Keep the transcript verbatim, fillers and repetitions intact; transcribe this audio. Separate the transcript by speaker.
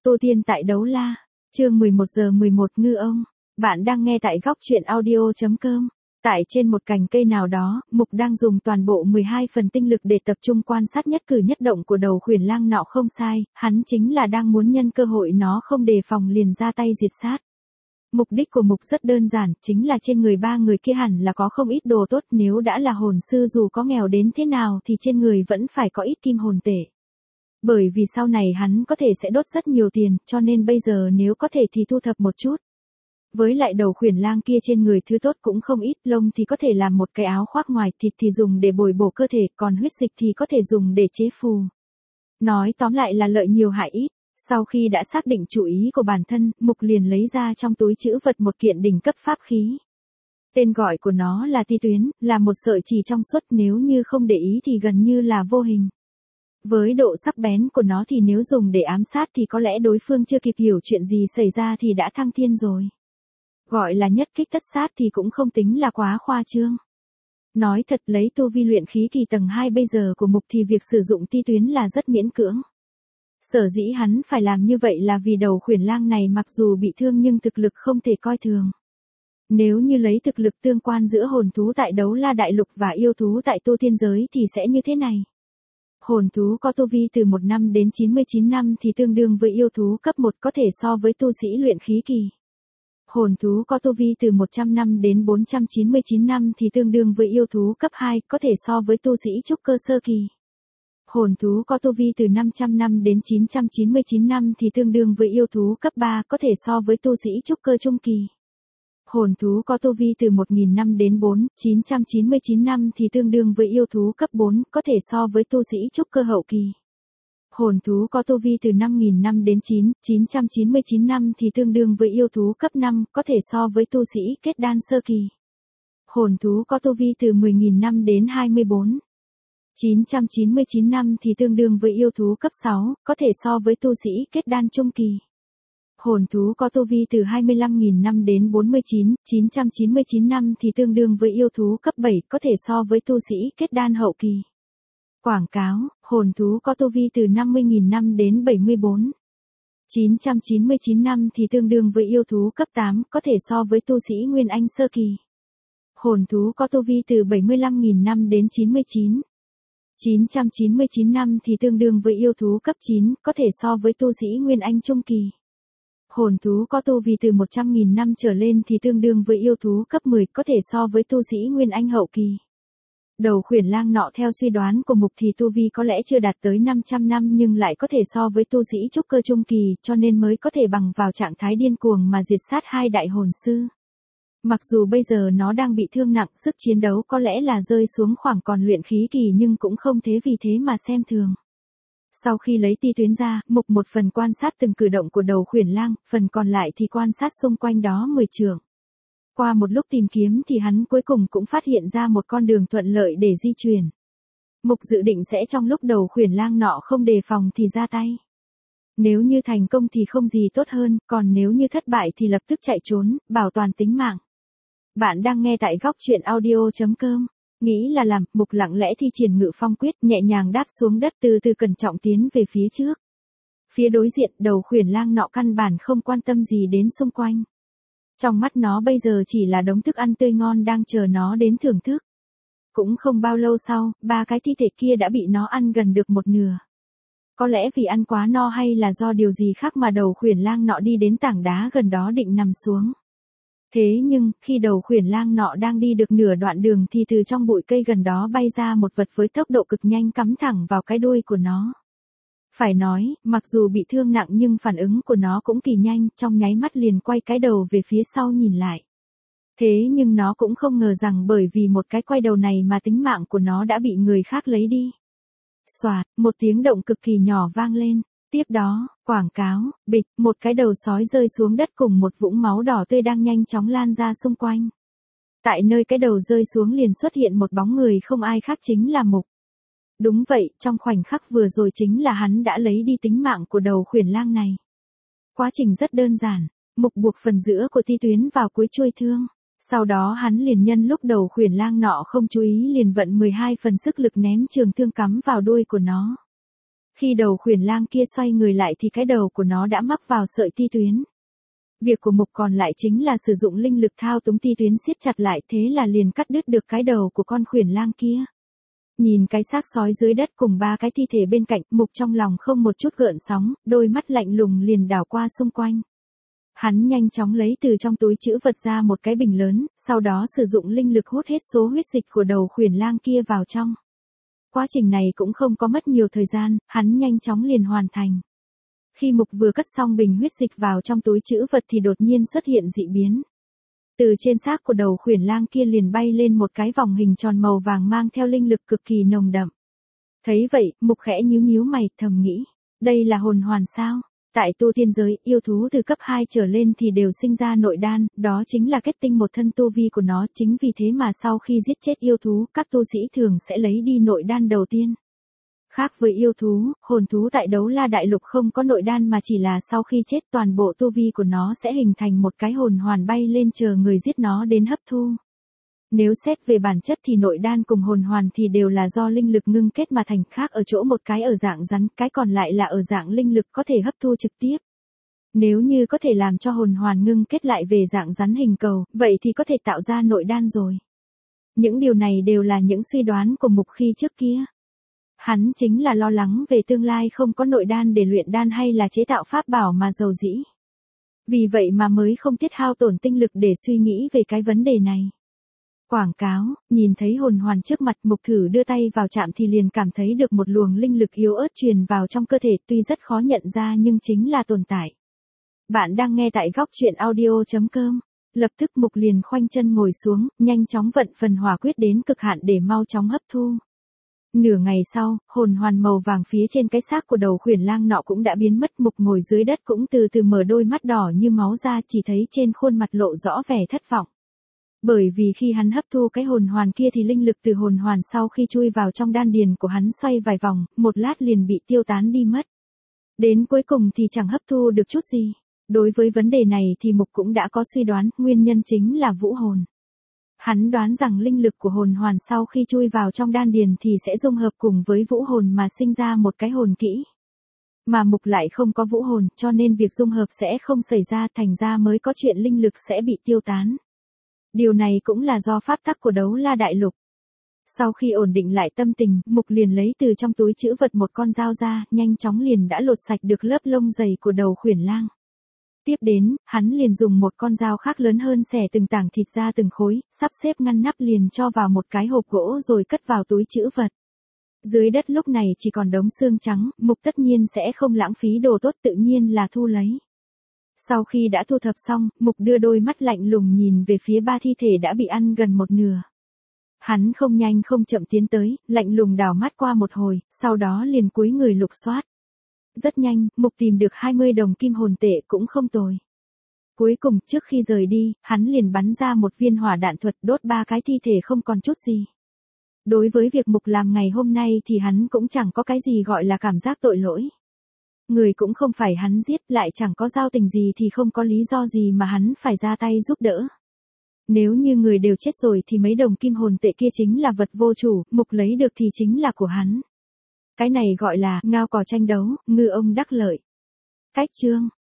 Speaker 1: Tô Tiên tại Đấu La, chương mười một giờ mười một ngư ông. Bạn đang nghe tại góc truyện audio.com. Tại trên một cành cây nào đó, Mục đang dùng toàn bộ mười hai phần tinh lực để tập trung quan sát nhất cử nhất động của đầu khuyển lang nọ không sai, hắn chính là đang muốn nhân cơ hội nó không đề phòng liền ra tay diệt sát. Mục đích của Mục rất đơn giản, chính là trên người ba người kia hẳn là có không ít đồ tốt, nếu đã là hồn sư dù có nghèo đến thế nào thì trên người vẫn phải có ít kim hồn tệ. Bởi vì sau này hắn có thể sẽ đốt rất nhiều tiền, cho nên bây giờ nếu có thể thì thu thập một chút. Với lại đầu khuyển lang kia trên người thứ tốt cũng không ít, lông thì có thể làm một cái áo khoác ngoài, thịt thì dùng để bồi bổ cơ thể, còn huyết dịch thì có thể dùng để chế phù. Nói tóm lại là lợi nhiều hại ít. Sau khi đã xác định chủ ý của bản thân, Mục liền lấy ra trong túi trữ vật một kiện đỉnh cấp pháp khí. Tên gọi của nó là ti tuyến, là một sợi chỉ trong suốt, nếu như không để ý thì gần như là vô hình. Với độ sắc bén của nó thì nếu dùng để ám sát thì có lẽ đối phương chưa kịp hiểu chuyện gì xảy ra thì đã thăng thiên rồi. Gọi là nhất kích tất sát thì cũng không tính là quá khoa trương. Nói thật, lấy tu vi luyện khí kỳ tầng hai bây giờ của Mục thì việc sử dụng ti tuyến là rất miễn cưỡng. Sở dĩ hắn phải làm như vậy là vì đầu khuyển lang này mặc dù bị thương nhưng thực lực không thể coi thường. Nếu như lấy thực lực tương quan giữa hồn thú tại Đấu La Đại Lục và yêu thú tại Tu Tiên Giới thì sẽ như thế này. Hồn thú có tu vi từ một năm đến chín mươi chín năm thì tương đương với yêu thú cấp một, có thể so với tu sĩ luyện khí kỳ. Hồn thú có tu vi từ một trăm năm đến bốn trăm chín mươi chín năm thì tương đương với yêu thú cấp hai, có thể so với tu sĩ trúc cơ sơ kỳ. Hồn thú có tu vi từ năm trăm năm đến chín trăm chín mươi chín năm thì tương đương với yêu thú cấp ba, có thể so với tu sĩ trúc cơ trung kỳ. Hồn thú có tu vi từ một nghìn năm đến bốn nghìn chín trăm chín mươi chín năm thì tương đương với yêu thú cấp bốn, có thể so với tu sĩ trúc cơ hậu kỳ. Hồn thú có tu vi từ năm nghìn năm đến chín nghìn chín trăm chín mươi chín năm thì tương đương với yêu thú cấp năm, có thể so với tu sĩ kết đan sơ kỳ. Hồn thú có tu vi từ mười nghìn năm đến hai mươi bốn nghìn chín trăm chín mươi chín năm thì tương đương với yêu thú cấp sáu, có thể so với tu sĩ kết đan trung kỳ. Hồn thú có tu vi từ hai mươi lăm nghìn năm đến bốn mươi chín nghìn chín trăm chín mươi chín năm thì tương đương với yêu thú cấp bảy, có thể so với tu sĩ kết đan hậu kỳ. Quảng cáo, hồn thú có tu vi từ năm mươi nghìn năm đến bảy mươi bốn nghìn chín trăm chín mươi chín năm thì tương đương với yêu thú cấp tám, có thể so với tu sĩ Nguyên Anh sơ kỳ. Hồn thú có tu vi từ bảy mươi lăm nghìn năm đến chín mươi chín nghìn chín trăm chín mươi chín năm thì tương đương với yêu thú cấp chín, có thể so với tu sĩ Nguyên Anh trung kỳ. Hồn thú có tu vi từ một trăm nghìn năm trở lên thì tương đương với yêu thú cấp mười, có thể so với tu sĩ Nguyên Anh hậu kỳ. Đầu khuyển lang nọ theo suy đoán của Mục thì tu vi có lẽ chưa đạt tới năm trăm năm nhưng lại có thể so với tu sĩ trúc cơ trung kỳ, cho nên mới có thể bằng vào trạng thái điên cuồng mà diệt sát hai đại hồn sư. Mặc dù bây giờ nó đang bị thương nặng, sức chiến đấu có lẽ là rơi xuống khoảng còn luyện khí kỳ nhưng cũng không thế vì thế mà xem thường. Sau khi lấy ti tuyến ra, Mục một phần quan sát từng cử động của đầu khuyển lang, phần còn lại thì quan sát xung quanh đó mười trượng. Qua một lúc tìm kiếm thì hắn cuối cùng cũng phát hiện ra một con đường thuận lợi để di chuyển. Mục dự định sẽ trong lúc đầu khuyển lang nọ không đề phòng thì ra tay. Nếu như thành công thì không gì tốt hơn, còn nếu như thất bại thì lập tức chạy trốn, bảo toàn tính mạng. Bạn đang nghe tại góc truyện audio.com. Nghĩ là làm, Mục lặng lẽ thi triển Ngự Phong Quyết, nhẹ nhàng đáp xuống đất, từ từ cẩn trọng tiến về phía trước. Phía đối diện, đầu khuyển lang nọ căn bản không quan tâm gì đến xung quanh. Trong mắt nó bây giờ chỉ là đống thức ăn tươi ngon đang chờ nó đến thưởng thức. Cũng không bao lâu sau, ba cái thi thể kia đã bị nó ăn gần được một nửa. Có lẽ vì ăn quá no hay là do điều gì khác mà đầu khuyển lang nọ đi đến tảng đá gần đó định nằm xuống. Thế nhưng, khi đầu khuyển lang nọ đang đi được nửa đoạn đường thì từ trong bụi cây gần đó bay ra một vật với tốc độ cực nhanh cắm thẳng vào cái đuôi của nó. Phải nói, mặc dù bị thương nặng nhưng phản ứng của nó cũng kỳ nhanh, trong nháy mắt liền quay cái đầu về phía sau nhìn lại. Thế nhưng nó cũng không ngờ rằng bởi vì một cái quay đầu này mà tính mạng của nó đã bị người khác lấy đi. Xoạt, một tiếng động cực kỳ nhỏ vang lên. Tiếp đó, quảng cáo, bịch, một cái đầu sói rơi xuống đất cùng một vũng máu đỏ tươi đang nhanh chóng lan ra xung quanh. Tại nơi cái đầu rơi xuống liền xuất hiện một bóng người không ai khác chính là Mục. Đúng vậy, trong khoảnh khắc vừa rồi chính là hắn đã lấy đi tính mạng của đầu khuyển lang này. Quá trình rất đơn giản, Mục buộc phần giữa của ti tuyến vào cuối chuôi thương. Sau đó hắn liền nhân lúc đầu khuyển lang nọ không chú ý liền vận mười hai phần sức lực ném trường thương cắm vào đuôi của nó. Khi đầu khuyển lang kia xoay người lại thì cái đầu của nó đã mắc vào sợi ti tuyến. Việc của Mục còn lại chính là sử dụng linh lực thao túng ti tuyến siết chặt lại, thế là liền cắt đứt được cái đầu của con khuyển lang kia. Nhìn cái xác sói dưới đất cùng ba cái thi thể bên cạnh, Mục trong lòng không một chút gợn sóng, đôi mắt lạnh lùng liền đảo qua xung quanh. Hắn nhanh chóng lấy từ trong túi trữ vật ra một cái bình lớn, sau đó sử dụng linh lực hút hết số huyết dịch của đầu khuyển lang kia vào trong. Quá trình này cũng không có mất nhiều thời gian, hắn nhanh chóng liền hoàn thành. Khi Mục vừa cất xong bình huyết dịch vào trong túi trữ vật thì đột nhiên xuất hiện dị biến. Từ trên xác của đầu khuyển lang kia liền bay lên một cái vòng hình tròn màu vàng mang theo linh lực cực kỳ nồng đậm. Thấy vậy, Mục khẽ nhíu nhíu mày, thầm nghĩ, đây là hồn hoàn sao? Tại tu tiên giới, yêu thú từ cấp hai trở lên thì đều sinh ra nội đan, đó chính là kết tinh một thân tu vi của nó, chính vì thế mà sau khi giết chết yêu thú, các tu sĩ thường sẽ lấy đi nội đan đầu tiên. Khác với yêu thú, hồn thú tại Đấu La Đại Lục không có nội đan mà chỉ là sau khi chết toàn bộ tu vi của nó sẽ hình thành một cái hồn hoàn bay lên chờ người giết nó đến hấp thu. Nếu xét về bản chất thì nội đan cùng hồn hoàn thì đều là do linh lực ngưng kết mà thành, khác ở chỗ một cái ở dạng rắn, cái còn lại là ở dạng linh lực có thể hấp thu trực tiếp. Nếu như có thể làm cho hồn hoàn ngưng kết lại về dạng rắn hình cầu, vậy thì có thể tạo ra nội đan rồi. Những điều này đều là những suy đoán của Mục khi trước kia. Hắn chính là lo lắng về tương lai không có nội đan để luyện đan hay là chế tạo pháp bảo mà giàu dĩ. Vì vậy mà mới không tiết hao tổn tinh lực để suy nghĩ về cái vấn đề này. Quảng cáo, nhìn thấy hồn hoàn trước mặt, Mục thử đưa tay vào chạm thì liền cảm thấy được một luồng linh lực yếu ớt truyền vào trong cơ thể, tuy rất khó nhận ra nhưng chính là tồn tại. Bạn đang nghe tại góc truyện audio chấm com. Lập tức Mục liền khoanh chân ngồi xuống, nhanh chóng vận phần hỏa quyết đến cực hạn để mau chóng hấp thu. Nửa ngày sau, hồn hoàn màu vàng phía trên cái xác của đầu khuyển lang nọ cũng đã biến mất. Mục ngồi dưới đất cũng từ từ mở đôi mắt đỏ như máu ra, chỉ thấy trên khuôn mặt lộ rõ vẻ thất vọng. Bởi vì khi hắn hấp thu cái hồn hoàn kia thì linh lực từ hồn hoàn sau khi chui vào trong đan điền của hắn xoay vài vòng, một lát liền bị tiêu tán đi mất. Đến cuối cùng thì chẳng hấp thu được chút gì. Đối với vấn đề này thì Mục cũng đã có suy đoán, nguyên nhân chính là vũ hồn. Hắn đoán rằng linh lực của hồn hoàn sau khi chui vào trong đan điền thì sẽ dung hợp cùng với vũ hồn mà sinh ra một cái hồn kỹ. Mà Mục lại không có vũ hồn, cho nên việc dung hợp sẽ không xảy ra, thành ra mới có chuyện linh lực sẽ bị tiêu tán. Điều này cũng là do pháp tắc của Đấu La Đại Lục. Sau khi ổn định lại tâm tình, Mục liền lấy từ trong túi trữ vật một con dao ra, nhanh chóng liền đã lột sạch được lớp lông dày của đầu khuyển lang. Tiếp đến, hắn liền dùng một con dao khác lớn hơn xẻ từng tảng thịt ra từng khối, sắp xếp ngăn nắp liền cho vào một cái hộp gỗ rồi cất vào túi trữ vật. Dưới đất lúc này chỉ còn đống xương trắng, Mục tất nhiên sẽ không lãng phí đồ tốt, tự nhiên là thu lấy. Sau khi đã thu thập xong, Mục đưa đôi mắt lạnh lùng nhìn về phía ba thi thể đã bị ăn gần một nửa. Hắn không nhanh không chậm tiến tới, lạnh lùng đảo mắt qua một hồi, sau đó liền cúi người lục soát. Rất nhanh, Mục tìm được hai mươi đồng kim hồn tệ, cũng không tồi. Cuối cùng, trước khi rời đi, hắn liền bắn ra một viên hỏa đạn thuật đốt ba cái thi thể không còn chút gì. Đối với việc Mục làm ngày hôm nay thì hắn cũng chẳng có cái gì gọi là cảm giác tội lỗi. Người cũng không phải hắn giết, lại chẳng có giao tình gì thì không có lý do gì mà hắn phải ra tay giúp đỡ. Nếu như người đều chết rồi thì mấy đồng kim hồn tệ kia chính là vật vô chủ, Mục lấy được thì chính là của hắn. Cái này gọi là ngao cò tranh đấu, ngư ông đắc lợi. Cách chương